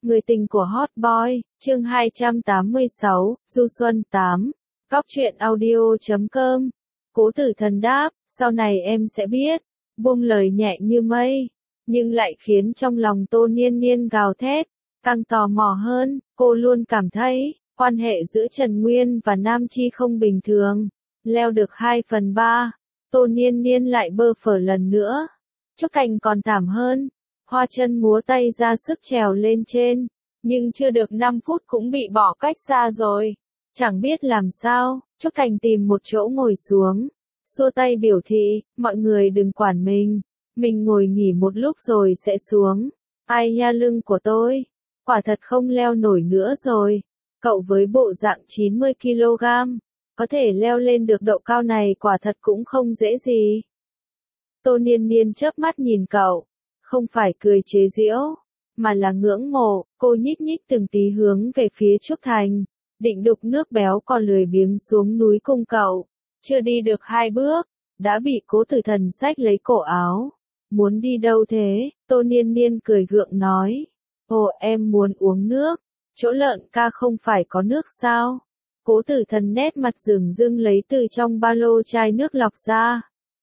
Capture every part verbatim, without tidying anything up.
Người tình của Hot Boy, chương hai trăm tám mươi sáu, Du Xuân tám. Cóc truyện audio chấm com. Cố Tử Thần đáp, sau này em sẽ biết. Buông lời nhẹ như mây, nhưng lại khiến trong lòng Tô Niên Niên gào thét, càng tò mò hơn. Cô luôn cảm thấy, quan hệ giữa Trần Nguyên và Nam Chi không bình thường. Leo được hai phần ba, Tô Niên Niên lại bơ phờ lần nữa. Trúc Thành còn thảm hơn. Hoa chân múa tay ra sức trèo lên trên, nhưng chưa được năm phút cũng bị bỏ cách xa rồi. Chẳng biết làm sao, Trúc Thành tìm một chỗ ngồi xuống, xua tay biểu thị, mọi người đừng quản mình, mình ngồi nghỉ một lúc rồi sẽ xuống. Ai nha, lưng của tôi, quả thật không leo nổi nữa rồi. Cậu với bộ dạng chín mươi ki lô gam, có thể leo lên được độ cao này quả thật cũng không dễ gì. Tô Niên Niên chớp mắt nhìn cậu. Không phải cười chế giễu, mà là ngưỡng mộ. Cô nhích nhích từng tí hướng về phía Trúc Thành, định đục nước béo còn lười biếng xuống núi cùng cậu. Chưa đi được hai bước, đã bị Cố Tử Thần xách lấy cổ áo. Muốn đi đâu thế? Tô Niên Niên cười gượng nói. Ồ, em muốn uống nước. Chỗ lợn ca không phải có nước sao? Cố Tử Thần nét mặt rừng rưng lấy từ trong ba lô chai nước lọc ra.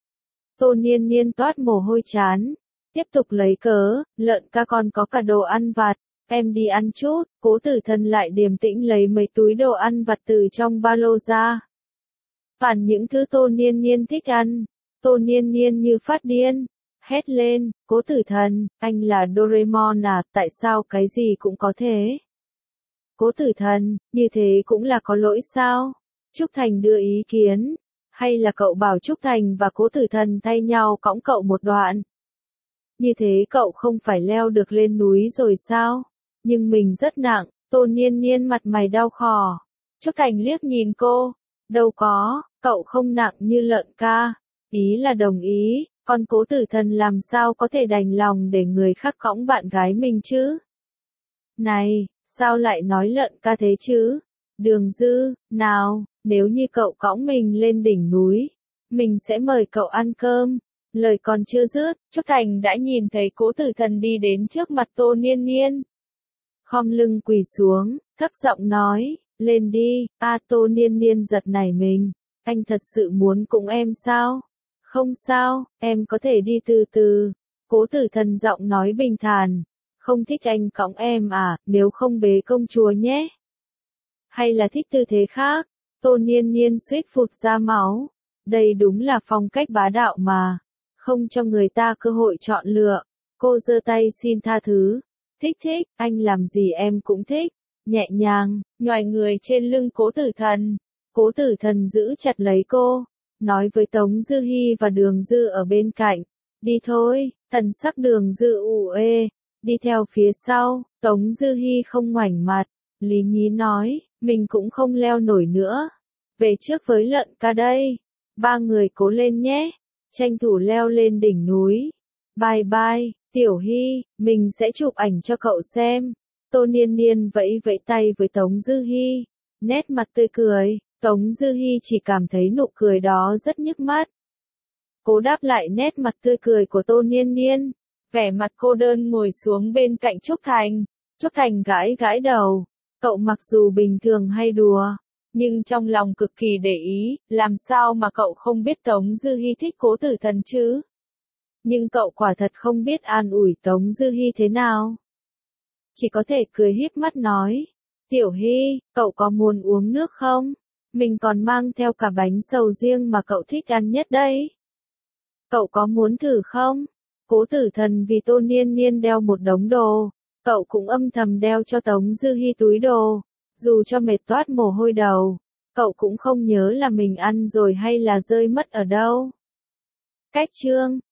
Tô Niên Niên toát mồ hôi chán. Tiếp tục lấy cớ, lợn ca còn có cả đồ ăn vặt, em đi ăn chút. Cố Tử Thần lại điềm tĩnh lấy mấy túi đồ ăn vặt từ trong ba lô ra. Toàn những thứ Tô Niên Niên thích ăn. Tô Niên Niên như phát điên, hét lên, Cố Tử Thần, anh là Doraemon à, tại sao cái gì cũng có thế? Cố Tử Thần, như thế cũng là có lỗi sao? Trúc Thành đưa ý kiến, hay là cậu bảo Trúc Thành và Cố Tử Thần thay nhau cõng cậu một đoạn? Như thế cậu không phải leo được lên núi rồi sao? Nhưng mình rất nặng. Tô Niên Niên mặt mày đau khò. Trúc Thành liếc nhìn cô. Đâu có, cậu không nặng như lợn ca. Ý là đồng ý, còn Cố Tử Thần làm sao có thể đành lòng để người khác cõng bạn gái mình chứ? Này, sao lại nói lợn ca thế chứ? Đường Dư, nào, nếu như cậu cõng mình lên đỉnh núi, mình sẽ mời cậu ăn cơm. Lời còn chưa dứt, Trúc Thành đã nhìn thấy Cố Tử Thần đi đến trước mặt Tô Niên Niên. Khom lưng quỳ xuống, thấp giọng nói, lên đi. A Tô Niên Niên giật nảy mình, anh thật sự muốn cùng em sao? Không sao, em có thể đi từ từ. Cố Tử Thần giọng nói bình thản, không thích anh cõng em à, nếu không bế công chúa nhé. Hay là thích tư thế khác? Tô Niên Niên suýt phụt ra máu. Đây đúng là phong cách bá đạo mà. Không cho người ta cơ hội chọn lựa. Cô giơ tay xin tha thứ. Thích thích, anh làm gì em cũng thích. Nhẹ nhàng, nhoài người trên lưng Cố Tử Thần. Cố Tử Thần giữ chặt lấy cô. Nói với Tống Dư Hi và Đường Dư ở bên cạnh. Đi thôi. Thần sắc Đường Dư ủ ê. Đi theo phía sau. Tống Dư Hi không ngoảnh mặt. Lý Nhí nói, mình cũng không leo nổi nữa. Về trước với lợn ca đây. Ba người cố lên nhé. Tranh thủ leo lên đỉnh núi. Bye bye, Tiểu Hy, mình sẽ chụp ảnh cho cậu xem. Tô Niên Niên vẫy vẫy tay với Tống Dư Hi. Nét mặt tươi cười, Tống Dư Hi chỉ cảm thấy nụ cười đó rất nhức mắt. Cố đáp lại nét mặt tươi cười của Tô Niên Niên. Vẻ mặt cô đơn ngồi xuống bên cạnh Trúc Thành. Trúc Thành gãi gãi đầu. Cậu mặc dù bình thường hay đùa, nhưng trong lòng cực kỳ để ý, làm sao mà cậu không biết Tống Dư Hi thích Cố Tử Thần chứ? Nhưng cậu quả thật không biết an ủi Tống Dư Hi thế nào. Chỉ có thể cười híp mắt nói, Tiểu Hi, cậu có muốn uống nước không? Mình còn mang theo cả bánh sầu riêng mà cậu thích ăn nhất đấy. Cậu có muốn thử không? Cố Tử Thần vì Tô Niên Niên đeo một đống đồ, cậu cũng âm thầm đeo cho Tống Dư Hi túi đồ. Dù cho mệt toát mồ hôi đầu, cậu cũng không nhớ là mình ăn rồi hay là rơi mất ở đâu. Cách chương